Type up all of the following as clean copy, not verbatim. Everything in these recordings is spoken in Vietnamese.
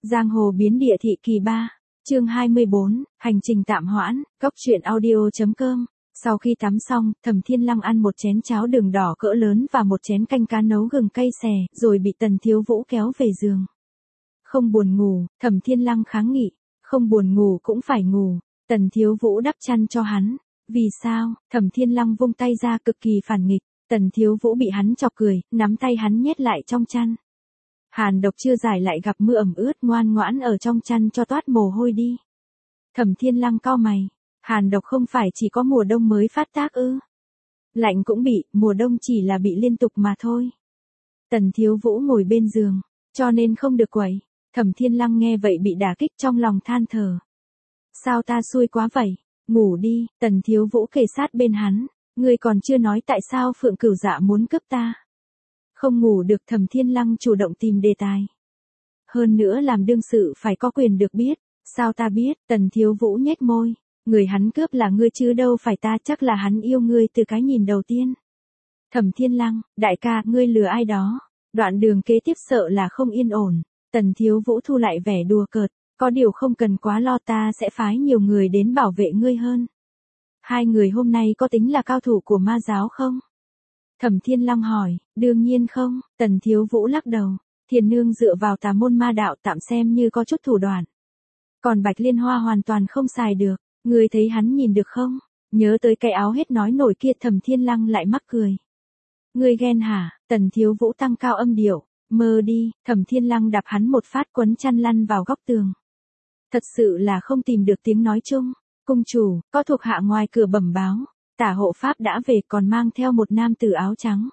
Giang hồ biến địa thị kỳ 3, chương 24, hành trình tạm hoãn, góc truyện audio.com. Sau khi tắm xong, Thẩm Thiên Lăng ăn một chén cháo đường đỏ cỡ lớn và một chén canh cá nấu gừng cay xè, rồi bị Tần Thiếu Vũ kéo về giường. Không buồn ngủ, Thẩm Thiên Lăng kháng nghị, không buồn ngủ cũng phải ngủ. Tần Thiếu Vũ đắp chăn cho hắn. Vì sao? Thẩm Thiên Lăng vung tay ra cực kỳ phản nghịch. Tần Thiếu Vũ bị hắn chọc cười, nắm tay hắn nhét lại trong chăn. Hàn độc chưa giải lại gặp mưa ẩm ướt, ngoan ngoãn ở trong chăn cho toát mồ hôi đi. Thẩm Thiên Lăng cau mày, hàn độc không phải chỉ có mùa đông mới phát tác ư? Lạnh cũng bị, mùa đông chỉ là bị liên tục mà thôi. Tần Thiếu Vũ ngồi bên giường, cho nên không được quậy. Thẩm Thiên Lăng nghe vậy bị đả kích, trong lòng than thở. Sao ta xui quá vậy? Ngủ đi. Tần Thiếu Vũ kề sát bên hắn. Ngươi còn chưa nói tại sao Phượng Cửu Dạ muốn cướp ta. Không ngủ được, Thẩm Thiên Lăng chủ động tìm đề tài. Hơn nữa làm đương sự phải có quyền được biết. Sao ta biết? Tần Thiếu Vũ nhếch môi. Người hắn cướp là ngươi chứ đâu phải ta, chắc là hắn yêu ngươi từ cái nhìn đầu tiên. Thẩm Thiên Lăng, đại ca, ngươi lừa ai đó. Đoạn đường kế tiếp sợ là không yên ổn. Tần Thiếu Vũ thu lại vẻ đùa cợt. Có điều không cần quá lo, ta sẽ phái nhiều người đến bảo vệ ngươi hơn. Hai người hôm nay có tính là cao thủ của ma giáo không? Thẩm Thiên Lăng hỏi. Đương nhiên không. Tần Thiếu Vũ lắc đầu. Thiền nương dựa vào tà môn ma đạo tạm xem như có chút thủ đoạn. Còn Bạch Liên Hoa hoàn toàn không xài được. Ngươi thấy hắn nhìn được không? Nhớ tới cái áo hết nói nổi kia, Thẩm Thiên Lăng lại mắc cười. Ngươi ghen hả? Tần Thiếu Vũ tăng cao âm điệu. Mơ đi. Thẩm Thiên Lăng đạp hắn một phát, quấn chăn lăn vào góc tường. Thật sự là không tìm được tiếng nói chung. Cung chủ, có thuộc hạ ngoài cửa bẩm báo. Tả hộ pháp đã về, còn mang theo một nam tử áo trắng.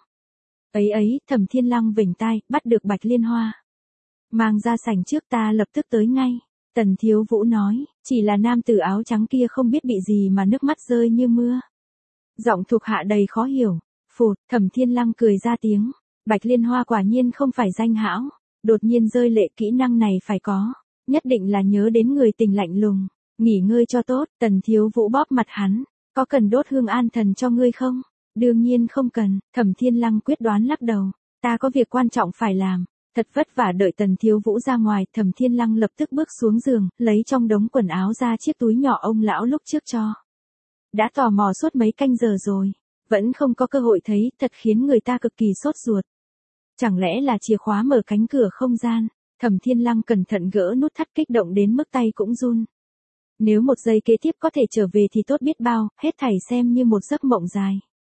Ấy, Thẩm Thiên Lăng vểnh tai, bắt được Bạch Liên Hoa. Mang ra sảnh trước, ta lập tức tới ngay. Tần Thiếu Vũ nói, chỉ là nam tử áo trắng kia không biết bị gì mà nước mắt rơi như mưa. Giọng thuộc hạ đầy khó hiểu. Phụt, Thẩm Thiên Lăng cười ra tiếng. Bạch Liên Hoa quả nhiên không phải danh hão. Đột nhiên rơi lệ, kỹ năng này phải có. Nhất định là nhớ đến người tình lạnh lùng. Nghỉ ngơi cho tốt. Tần Thiếu Vũ bóp mặt hắn. Có cần đốt hương an thần cho ngươi không? Đương nhiên không cần. Thẩm Thiên Lăng quyết đoán lắc đầu. Ta có việc quan trọng phải làm. Thật vất vả đợi Tần Thiếu Vũ ra ngoài, Thẩm Thiên Lăng lập tức bước xuống giường, lấy trong đống quần áo ra chiếc túi nhỏ ông lão lúc trước cho. Đã tò mò suốt mấy canh giờ rồi, vẫn không có cơ hội thấy, thật khiến người ta cực kỳ sốt ruột. Chẳng lẽ là chìa khóa mở cánh cửa không gian? Thẩm Thiên Lăng cẩn thận gỡ nút thắt, kích động đến mức tay cũng run. Nếu một giây kế tiếp có thể trở về thì tốt biết bao, hết thảy xem như một giấc mộng dài.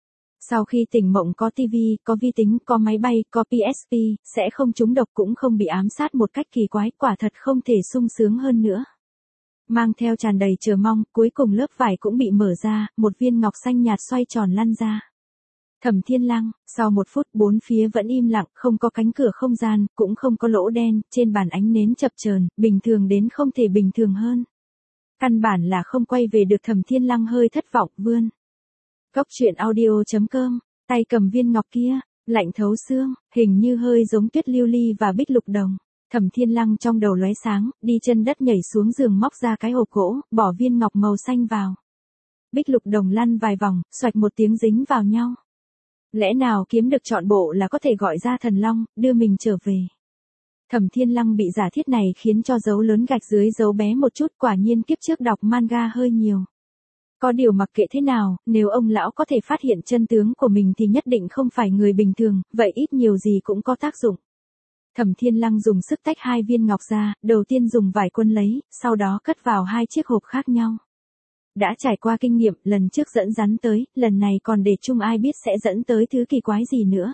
Sau khi tỉnh mộng có tivi, có vi tính, có máy bay, có PSP, sẽ không trúng độc cũng không bị ám sát một cách kỳ quái, quả thật không thể sung sướng hơn nữa. Mang theo tràn đầy chờ mong, cuối cùng lớp vải cũng bị mở ra, một viên ngọc xanh nhạt xoay tròn lăn ra. Thẩm Thiên Lăng, sau 1 phút bốn phía vẫn im lặng, không có cánh cửa không gian, cũng không có lỗ đen, trên bàn ánh nến chập chờn, bình thường đến không thể bình thường hơn. Căn bản là không quay về được. Thẩm Thiên Lăng hơi thất vọng, vươn. Góc truyện audio.com, tay cầm viên ngọc kia, lạnh thấu xương, hình như hơi giống Tuyết Lưu Ly và Bích Lục Đồng. Thẩm Thiên Lăng trong đầu lóe sáng, đi chân đất nhảy xuống giường, móc ra cái hộp gỗ, bỏ viên ngọc màu xanh vào. Bích Lục Đồng lăn vài vòng, xoạch một tiếng dính vào nhau. Lẽ nào kiếm được trọn bộ là có thể gọi ra thần long, đưa mình trở về? Thẩm Thiên Lăng bị giả thiết này khiến cho dấu lớn gạch dưới dấu bé một chút, quả nhiên kiếp trước đọc manga hơi nhiều. Có điều mặc kệ thế nào, nếu ông lão có thể phát hiện chân tướng của mình thì nhất định không phải người bình thường, vậy ít nhiều gì cũng có tác dụng. Thẩm Thiên Lăng dùng sức tách 2 viên ngọc ra, đầu tiên dùng vải quân lấy, sau đó cất vào 2 chiếc hộp khác nhau. Đã trải qua kinh nghiệm, lần trước dẫn rắn tới, lần này còn để chung ai biết sẽ dẫn tới thứ kỳ quái gì nữa.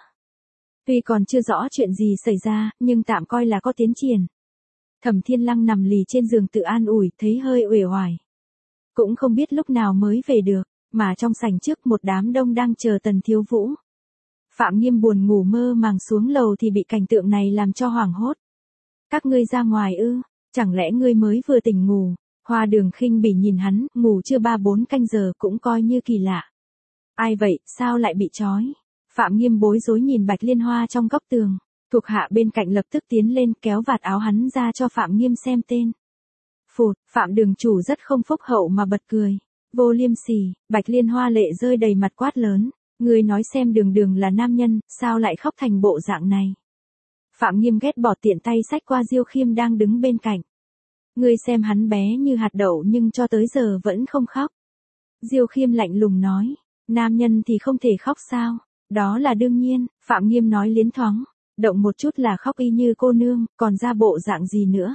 Tuy còn chưa rõ chuyện gì xảy ra, nhưng tạm coi là có tiến triển. Thẩm Thiên Lăng nằm lì trên giường tự an ủi, thấy hơi uể oải. Cũng không biết lúc nào mới về được, mà trong sảnh trước một đám đông đang chờ Tần Thiếu Vũ. Phạm Nghiêm buồn ngủ mơ màng xuống lầu thì bị cảnh tượng này làm cho hoảng hốt. Các ngươi ra ngoài ư? Chẳng lẽ ngươi mới vừa tỉnh ngủ? Hoa Đường khinh bỉ nhìn hắn, ngủ chưa 3-4 canh giờ cũng coi như kỳ lạ. Ai vậy, sao lại bị trói? Phạm Nghiêm bối rối nhìn Bạch Liên Hoa trong góc tường. Thuộc hạ bên cạnh lập tức tiến lên kéo vạt áo hắn ra cho Phạm Nghiêm xem tên. Phụt, Phạm đường chủ rất không phúc hậu mà bật cười. Vô liêm sỉ. Bạch Liên Hoa lệ rơi đầy mặt, quát lớn. Ngươi nói xem, đường đường là nam nhân, sao lại khóc thành bộ dạng này? Phạm Nghiêm ghét bỏ tiện tay xách qua Diêu Khiêm đang đứng bên cạnh. Ngươi xem hắn bé như hạt đậu nhưng cho tới giờ vẫn không khóc. Diêu Khiêm lạnh lùng nói, nam nhân thì không thể khóc sao? Đó là đương nhiên, Phạm Nghiêm nói liến thoáng, động một chút là khóc y như cô nương, còn ra bộ dạng gì nữa.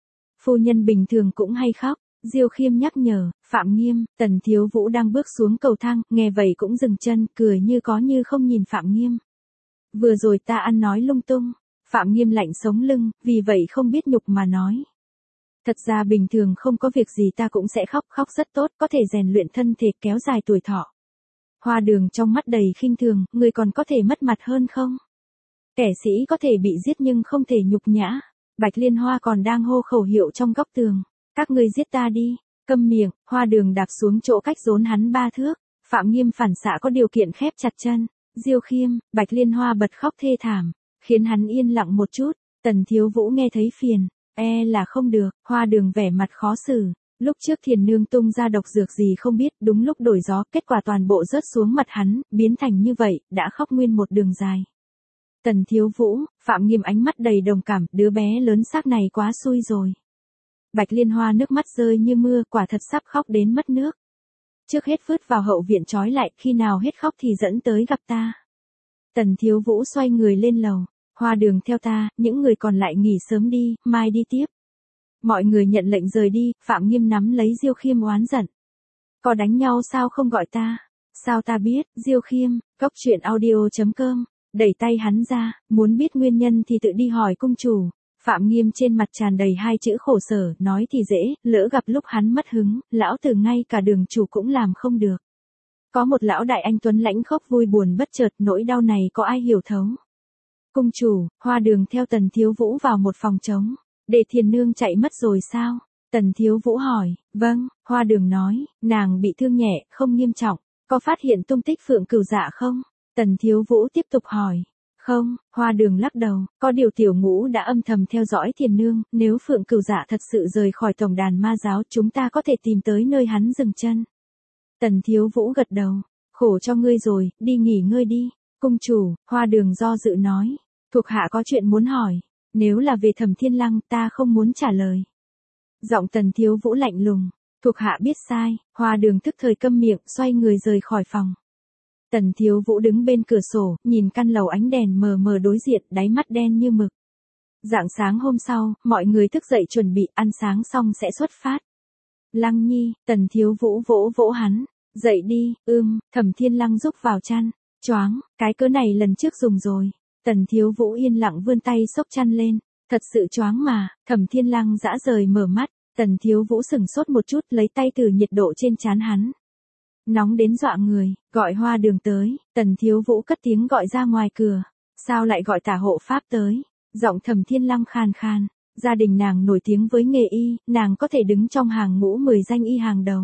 Phu nhân bình thường cũng hay khóc. Diêu Khiêm nhắc nhở, Phạm Nghiêm, Tần Thiếu Vũ đang bước xuống cầu thang, nghe vậy cũng dừng chân, cười như có như không nhìn Phạm Nghiêm. Vừa rồi ta ăn nói lung tung. Phạm Nghiêm lạnh sống lưng, vì vậy không biết nhục mà nói. Thật ra bình thường không có việc gì ta cũng sẽ khóc, khóc rất tốt, có thể rèn luyện thân thể, kéo dài tuổi thọ. Hoa Đường trong mắt đầy khinh thường, người còn có thể mất mặt hơn không? Kẻ sĩ có thể bị giết nhưng không thể nhục nhã. Bạch Liên Hoa còn đang hô khẩu hiệu trong góc tường. Các ngươi giết ta đi, câm miệng. Hoa Đường đạp xuống chỗ cách rốn hắn 3 thước. Phạm Nghiêm phản xạ có điều kiện khép chặt chân. Diêu Khiêm, Bạch Liên Hoa bật khóc thê thảm, khiến hắn yên lặng một chút. Tần Thiếu Vũ nghe thấy phiền, là không được. Hoa Đường vẻ mặt khó xử. Lúc trước Thiền Nương tung ra độc dược gì không biết, đúng lúc đổi gió, kết quả toàn bộ rớt xuống mặt hắn, biến thành như vậy, đã khóc nguyên một đường dài. Tần Thiếu Vũ, Phạm Nghiêm ánh mắt đầy đồng cảm, đứa bé lớn xác này quá xui rồi. Bạch Liên Hoa nước mắt rơi như mưa, quả thật sắp khóc đến mất nước. Trước hết vứt vào hậu viện trói lại, khi nào hết khóc thì dẫn tới gặp ta. Tần Thiếu Vũ xoay người lên lầu, Hoa Đường theo ta, những người còn lại nghỉ sớm đi, mai đi tiếp. Mọi người nhận lệnh rời đi, Phạm Nghiêm nắm lấy Diêu Khiêm oán giận. Có đánh nhau sao không gọi ta? Sao ta biết? Diêu Khiêm, coctruyện.audio.com, đẩy tay hắn ra, muốn biết nguyên nhân thì tự đi hỏi cung chủ. Phạm Nghiêm trên mặt tràn đầy hai chữ khổ sở, nói thì dễ, lỡ gặp lúc hắn mất hứng, lão tử ngay cả đường chủ cũng làm không được. Có một lão đại anh tuấn lãnh khóc vui buồn bất chợt, nỗi đau này có ai hiểu thấu. Cung chủ, Hoa Đường theo Tần Thiếu Vũ vào một phòng trống. Để Thiền Nương chạy mất rồi sao? Tần Thiếu Vũ hỏi. Vâng, Hoa Đường nói, nàng bị thương nhẹ, không nghiêm trọng. Có phát hiện tung tích Phượng Cửu Dạ không? Tần Thiếu Vũ tiếp tục hỏi. Không, Hoa Đường lắc đầu, có điều Tiểu Ngũ đã âm thầm theo dõi Thiền Nương, nếu Phượng Cửu Dạ thật sự rời khỏi tổng đàn ma giáo, chúng ta có thể tìm tới nơi hắn dừng chân. Tần Thiếu Vũ gật đầu, khổ cho ngươi rồi, đi nghỉ ngơi đi. Cung chủ, Hoa Đường do dự nói, thuộc hạ có chuyện muốn hỏi, nếu là về Thẩm Thiên Lăng, ta không muốn trả lời. Giọng Tần Thiếu Vũ lạnh lùng, thuộc hạ biết sai. Hoa Đường tức thời câm miệng, xoay người rời khỏi phòng. Tần Thiếu Vũ đứng bên cửa sổ, nhìn căn lầu ánh đèn mờ mờ đối diện, đáy mắt đen như mực. Rạng sáng hôm sau, mọi người thức dậy chuẩn bị ăn sáng xong sẽ xuất phát. Lăng Nhi, Tần Thiếu Vũ vỗ vỗ hắn, dậy đi. Thẩm Thiên Lăng rúc vào chăn, choáng, cái cớ này lần trước dùng rồi. Tần Thiếu Vũ yên lặng vươn tay xốc chăn lên, thật sự choáng mà. Thẩm Thiên Lăng dã rời mở mắt, Tần Thiếu Vũ sửng sốt một chút, lấy tay thử nhiệt độ trên trán hắn. Nóng đến dọa người, gọi Hoa Đường tới. Tần Thiếu Vũ cất tiếng gọi ra ngoài cửa. Sao lại gọi tả hộ pháp tới? Giọng Thẩm Thiên Lăng khàn khàn. Gia đình nàng nổi tiếng với nghề y, nàng có thể đứng trong hàng ngũ 10 danh y hàng đầu.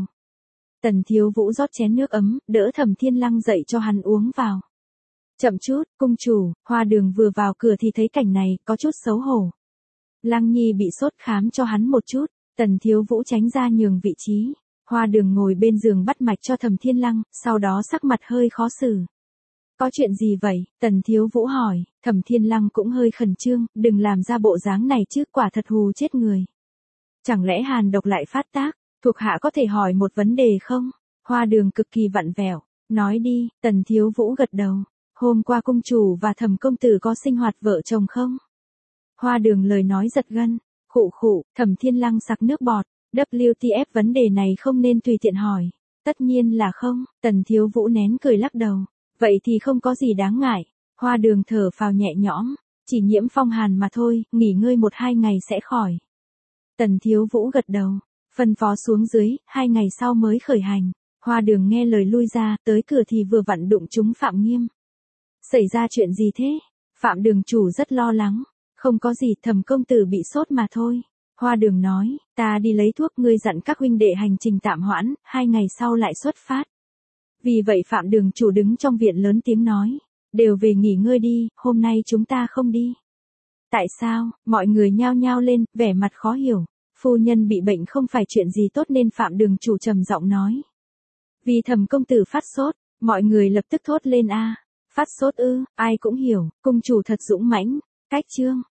Tần Thiếu Vũ rót chén nước ấm, đỡ Thẩm Thiên Lăng dậy cho hắn uống vào. Chậm chút, cung chủ. Hoa Đường vừa vào cửa thì thấy cảnh này, có chút xấu hổ. Lăng Nhi bị sốt, khám cho hắn một chút. Tần Thiếu Vũ tránh ra nhường vị trí. Hoa Đường ngồi bên giường bắt mạch cho Thẩm Thiên Lăng, sau đó sắc mặt hơi khó xử. Có chuyện gì vậy? Tần Thiếu Vũ hỏi. Thẩm Thiên Lăng cũng hơi khẩn trương, đừng làm ra bộ dáng này chứ, quả thật hù chết người. Chẳng lẽ hàn độc lại phát tác? Thuộc hạ có thể hỏi một vấn đề không? Hoa Đường cực kỳ vặn vẹo. Nói đi. Tần Thiếu Vũ gật đầu. Hôm qua cung chủ và Thẩm công tử có sinh hoạt vợ chồng không? Hoa Đường lời nói giật gân. Khụ khụ. Thẩm Thiên Lăng sặc nước bọt. WTF, vấn đề này không nên tùy tiện hỏi. Tất nhiên là không. Tần Thiếu Vũ nén cười lắc đầu. Vậy thì không có gì đáng ngại. Hoa Đường thở phào nhẹ nhõm. Chỉ nhiễm phong hàn mà thôi, nghỉ ngơi 1-2 ngày sẽ khỏi. Tần Thiếu Vũ gật đầu. Phân phó xuống dưới, 2 ngày sau mới khởi hành. Hoa Đường nghe lời lui ra, tới cửa thì vừa vặn đụng trúng Phạm Nghiêm. Xảy ra chuyện gì thế? Phạm Đường chủ rất lo lắng. Không có gì, Thẩm công tử bị sốt mà thôi. Hoa Đường nói, ta đi lấy thuốc, ngươi dặn các huynh đệ hành trình tạm hoãn, 2 ngày sau lại xuất phát. Vì vậy Phạm Đường chủ đứng trong viện lớn tiếng nói, đều về nghỉ ngơi đi, hôm nay chúng ta không đi. Tại sao? Mọi người nhao nhao lên, vẻ mặt khó hiểu. Phu nhân bị bệnh không phải chuyện gì tốt nên Phạm Đường chủ trầm giọng nói. Vì Thẩm công tử phát sốt, mọi người lập tức thốt lên a. Phát sốt ư? Ai cũng hiểu, cung chủ thật dũng mãnh. Cách chương